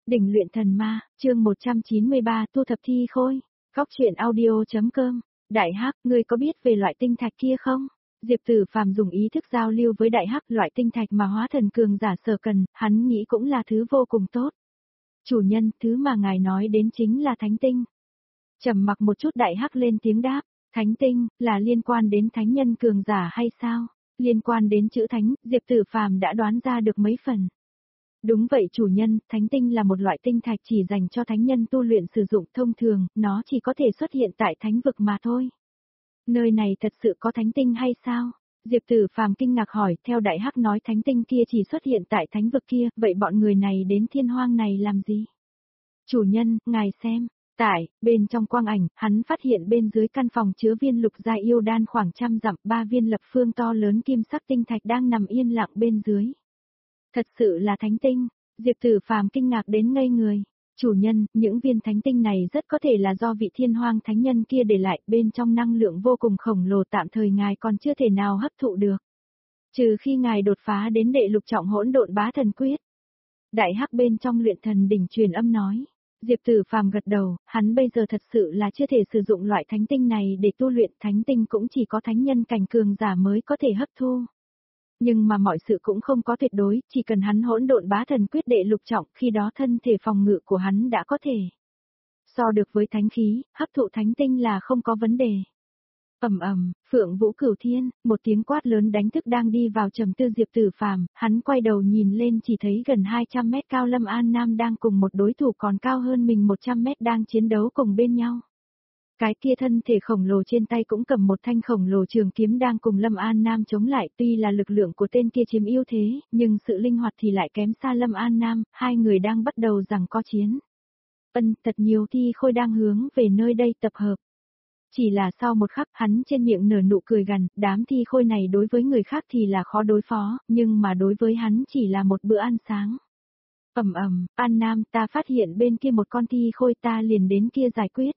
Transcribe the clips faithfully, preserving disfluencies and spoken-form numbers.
Đỉnh luyện thần ma, chương một trăm chín mươi ba tu thập thi khôi. Góc truyện audio.com. Đại Hắc, ngươi có biết về loại tinh thạch kia không? Diệp Tử Phàm dùng ý thức giao lưu với Đại Hắc, loại tinh thạch mà hóa thần cường giả sở cần, hắn nghĩ cũng là thứ vô cùng tốt. Chủ nhân, thứ mà ngài nói đến chính là thánh tinh. Trầm mặc một chút, Đại Hắc lên tiếng đáp, thánh tinh, là liên quan đến thánh nhân cường giả hay sao? Liên quan đến chữ thánh, Diệp Tử Phàm đã đoán ra được mấy phần. Đúng vậy chủ nhân, thánh tinh là một loại tinh thạch chỉ dành cho thánh nhân tu luyện sử dụng, thông thường, nó chỉ có thể xuất hiện tại thánh vực mà thôi. Nơi này thật sự có thánh tinh hay sao? Diệp Tử Phàm kinh ngạc hỏi, theo Đại Hắc nói thánh tinh kia chỉ xuất hiện tại thánh vực kia, vậy bọn người này đến thiên hoang này làm gì? Chủ nhân, ngài xem. Tại, bên trong quang ảnh, hắn phát hiện bên dưới căn phòng chứa viên lục gia yêu đan khoảng trăm dặm, ba viên lập phương to lớn kim sắc tinh thạch đang nằm yên lặng bên dưới. Thật sự là thánh tinh, Diệp Tử Phàm kinh ngạc đến ngây người. Chủ nhân, những viên thánh tinh này rất có thể là do vị thiên hoang thánh nhân kia để lại, bên trong năng lượng vô cùng khổng lồ, tạm thời ngài còn chưa thể nào hấp thụ được. Trừ khi ngài đột phá đến đệ lục trọng hỗn độn bá thần quyết. Đại Hắc bên trong luyện thần đỉnh truyền âm nói. Diệp Tử Phàm gật đầu, hắn bây giờ thật sự là chưa thể sử dụng loại thánh tinh này để tu luyện, thánh tinh cũng chỉ có thánh nhân cảnh cường giả mới có thể hấp thu. Nhưng mà mọi sự cũng không có tuyệt đối, chỉ cần hắn hỗn độn bá thần quyết đệ lục trọng, khi đó thân thể phòng ngự của hắn đã có thể so được với thánh khí, hấp thụ thánh tinh là không có vấn đề. Ầm ầm, Phượng Vũ Cửu Thiên, một tiếng quát lớn đánh thức đang đi vào trầm tư Diệp Tử Phàm, hắn quay đầu nhìn lên chỉ thấy gần hai trăm mét cao Lâm An Nam đang cùng một đối thủ còn cao hơn mình một trăm mét đang chiến đấu cùng bên nhau. Cái kia thân thể khổng lồ trên tay cũng cầm một thanh khổng lồ trường kiếm đang cùng Lâm An Nam chống lại, tuy là lực lượng của tên kia chiếm ưu thế, nhưng sự linh hoạt thì lại kém xa Lâm An Nam, hai người đang bắt đầu giằng co chiến. Ân, thật nhiều thi khôi đang hướng về nơi đây tập hợp. Chỉ là sau một khắc hắn trên miệng nở nụ cười gằn, đám thi khôi này đối với người khác thì là khó đối phó, nhưng mà đối với hắn chỉ là một bữa ăn sáng. Ầm ầm, An Nam, ta phát hiện bên kia một con thi khôi, ta liền đến kia giải quyết.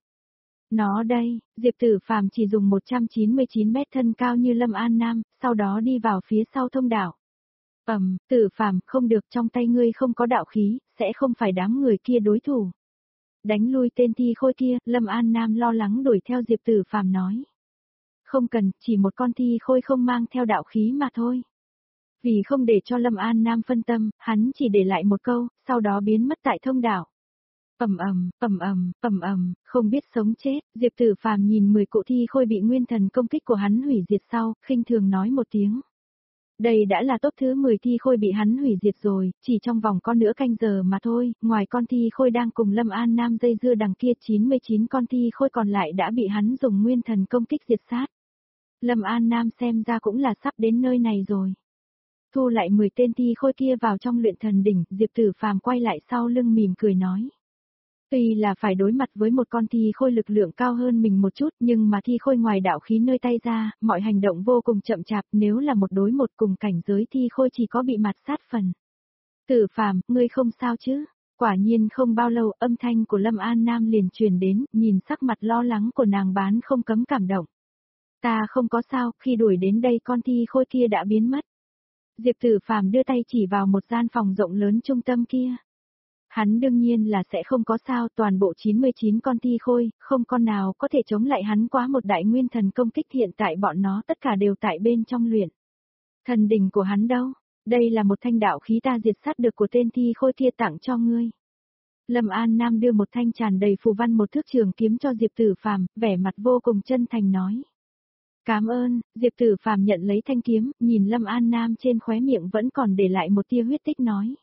Nó đây, Diệp Tử Phàm chỉ dùng một trăm chín mươi chín mét thân cao như Lâm An Nam, sau đó đi vào phía sau thông đạo. Ầm, Tử Phàm, không được, trong tay ngươi không có đạo khí, sẽ không phải đám người kia đối thủ. Đánh lui tên thi khôi kia, Lâm An Nam lo lắng đuổi theo Diệp Tử Phàm nói. Không cần, chỉ một con thi khôi không mang theo đạo khí mà thôi. Vì không để cho Lâm An Nam phân tâm, hắn chỉ để lại một câu, sau đó biến mất tại thông đạo. Ầm ầm, ầm ầm, ầm ầm, không biết sống chết, Diệp Tử Phàm nhìn mười cụ thi khôi bị nguyên thần công kích của hắn hủy diệt sau, khinh thường nói một tiếng. Đây đã là top thứ mười thi khôi bị hắn hủy diệt rồi, chỉ trong vòng con nửa canh giờ mà thôi, ngoài con thi khôi đang cùng Lâm An Nam dây dưa đằng kia, chín mươi chín con thi khôi còn lại đã bị hắn dùng nguyên thần công kích diệt sát. Lâm An Nam xem ra cũng là sắp đến nơi này rồi. Thu lại mười tên thi khôi kia vào trong luyện thần đỉnh, Diệp Tử Phàm quay lại sau lưng mỉm cười nói. Tuy là phải đối mặt với một con thi khôi lực lượng cao hơn mình một chút, nhưng mà thi khôi ngoài đạo khí nơi tay ra, mọi hành động vô cùng chậm chạp, nếu là một đối một cùng cảnh giới thi khôi chỉ có bị mặt sát phần. Tử Phàm, ngươi không sao chứ? Quả nhiên không bao lâu, âm thanh của Lâm An Nam liền truyền đến, nhìn sắc mặt lo lắng của nàng bán không cấm cảm động. Ta không có sao, khi đuổi đến đây con thi khôi kia đã biến mất. Diệp Tử Phàm đưa tay chỉ vào một gian phòng rộng lớn trung tâm kia. Hắn đương nhiên là sẽ không có sao, toàn bộ chín mươi chín con thi khôi, không con nào có thể chống lại hắn quá một đại nguyên thần công kích, hiện tại bọn nó tất cả đều tại bên trong luyện. Thần đỉnh của hắn đâu? Đây là một thanh đạo khí ta diệt sát được của tên thi khôi kia tặng cho ngươi. Lâm An Nam đưa một thanh tràn đầy phù văn một thước trường kiếm cho Diệp Tử Phàm, vẻ mặt vô cùng chân thành nói. Cảm ơn, Diệp Tử Phàm nhận lấy thanh kiếm, nhìn Lâm An Nam trên khóe miệng vẫn còn để lại một tia huyết tích nói.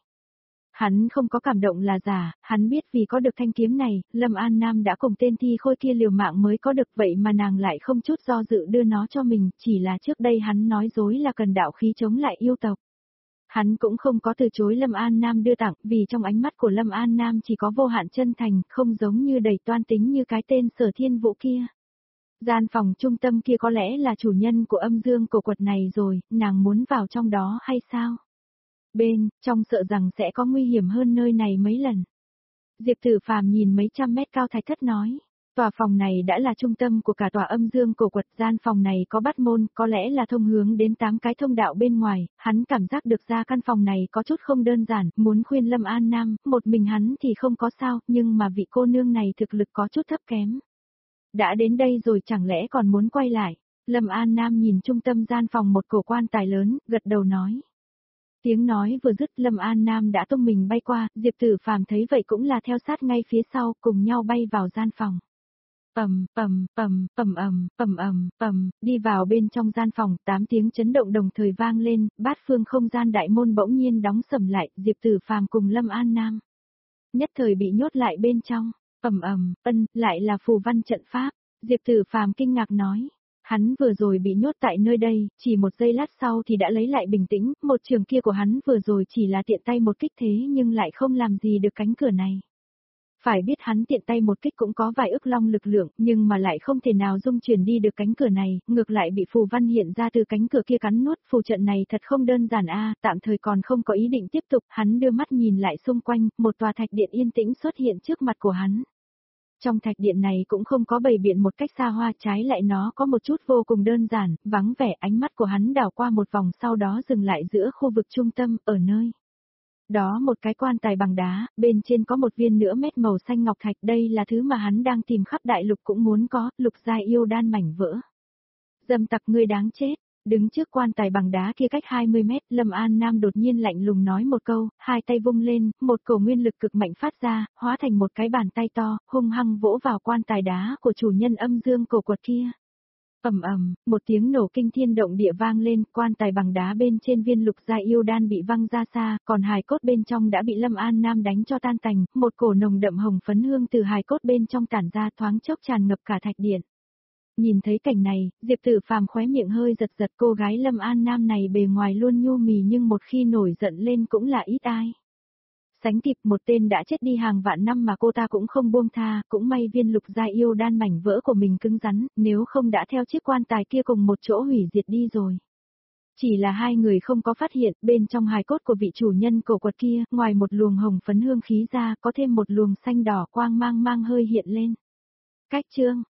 Hắn không có cảm động là giả, hắn biết vì có được thanh kiếm này, Lâm An Nam đã cùng tên thi khôi kia liều mạng mới có được, vậy mà nàng lại không chút do dự đưa nó cho mình, chỉ là trước đây hắn nói dối là cần đạo khí chống lại yêu tộc. Hắn cũng không có từ chối Lâm An Nam đưa tặng, vì trong ánh mắt của Lâm An Nam chỉ có vô hạn chân thành, không giống như đầy toan tính như cái tên Sở Thiên Vũ kia. Gian phòng trung tâm kia có lẽ là chủ nhân của âm dương cổ quật này rồi, nàng muốn vào trong đó hay sao? Bên, trong sợ rằng sẽ có nguy hiểm hơn nơi này mấy lần. Diệp Tử Phàm nhìn mấy trăm mét cao thạch thất nói. Tòa phòng này đã là trung tâm của cả tòa âm dương cổ quật, gian phòng này có bát môn, có lẽ là thông hướng đến tám cái thông đạo bên ngoài, hắn cảm giác được ra căn phòng này có chút không đơn giản, muốn khuyên Lâm An Nam, một mình hắn thì không có sao, nhưng mà vị cô nương này thực lực có chút thấp kém. Đã đến đây rồi chẳng lẽ còn muốn quay lại, Lâm An Nam nhìn trung tâm gian phòng một cổ quan tài lớn, gật đầu nói. Tiếng nói vừa dứt Lâm An Nam đã tung mình bay qua, Diệp Tử Phàm thấy vậy cũng là theo sát ngay phía sau, cùng nhau bay vào gian phòng. Ầm, ầm, ầm, ầm ầm, ầm ầm, ầm, đi vào bên trong gian phòng, tám tiếng chấn động đồng thời vang lên, bát phương không gian đại môn bỗng nhiên đóng sầm lại, Diệp Tử Phàm cùng Lâm An Nam nhất thời bị nhốt lại bên trong. Ầm ầm, ân, lại là phù văn trận pháp. Diệp Tử Phàm kinh ngạc nói, hắn vừa rồi bị nhốt tại nơi đây, chỉ một giây lát sau thì đã lấy lại bình tĩnh, một trường kia của hắn vừa rồi chỉ là tiện tay một kích thế nhưng lại không làm gì được cánh cửa này. Phải biết hắn tiện tay một kích cũng có vài ức long lực lượng, nhưng mà lại không thể nào dung chuyển đi được cánh cửa này, ngược lại bị phù văn hiện ra từ cánh cửa kia cắn nuốt, phù trận này thật không đơn giản a, tạm thời còn không có ý định tiếp tục, hắn đưa mắt nhìn lại xung quanh, một tòa thạch điện yên tĩnh xuất hiện trước mặt của hắn. Trong thạch điện này cũng không có bày biện một cách xa hoa, trái lại nó có một chút vô cùng đơn giản, vắng vẻ, ánh mắt của hắn đảo qua một vòng sau đó dừng lại giữa khu vực trung tâm, ở nơi đó một cái quan tài bằng đá, bên trên có một viên nửa mét màu xanh ngọc thạch, đây là thứ mà hắn đang tìm khắp đại lục cũng muốn có, lục giai yêu đan mảnh vỡ. Dâm tặc ngươi đáng chết, đứng trước quan tài bằng đá kia cách hai mươi mét, Lâm An Nam đột nhiên lạnh lùng nói một câu, hai tay vung lên, một cổ nguyên lực cực mạnh phát ra, hóa thành một cái bàn tay to, hung hăng vỗ vào quan tài đá của chủ nhân âm dương cổ quật kia. Ầm ầm, một tiếng nổ kinh thiên động địa vang lên, quan tài bằng đá bên trên viên lục gia yêu đan bị văng ra xa, còn hài cốt bên trong đã bị Lâm An Nam đánh cho tan tành, một cổ nồng đậm hồng phấn hương từ hài cốt bên trong tản ra thoáng chốc tràn ngập cả thạch điện. Nhìn thấy cảnh này, Diệp Tử Phàm khóe miệng hơi giật giật, cô gái Lâm An Nam này bề ngoài luôn nhu mì nhưng một khi nổi giận lên cũng là ít ai. Sánh kịp một tên đã chết đi hàng vạn năm mà cô ta cũng không buông tha, cũng may viên lục gia yêu đan mảnh vỡ của mình cứng rắn, nếu không đã theo chiếc quan tài kia cùng một chỗ hủy diệt đi rồi. Chỉ là hai người không có phát hiện, bên trong hài cốt của vị chủ nhân cổ quật kia, ngoài một luồng hồng phấn hương khí ra, có thêm một luồng xanh đỏ quang mang mang hơi hiện lên. Cách chương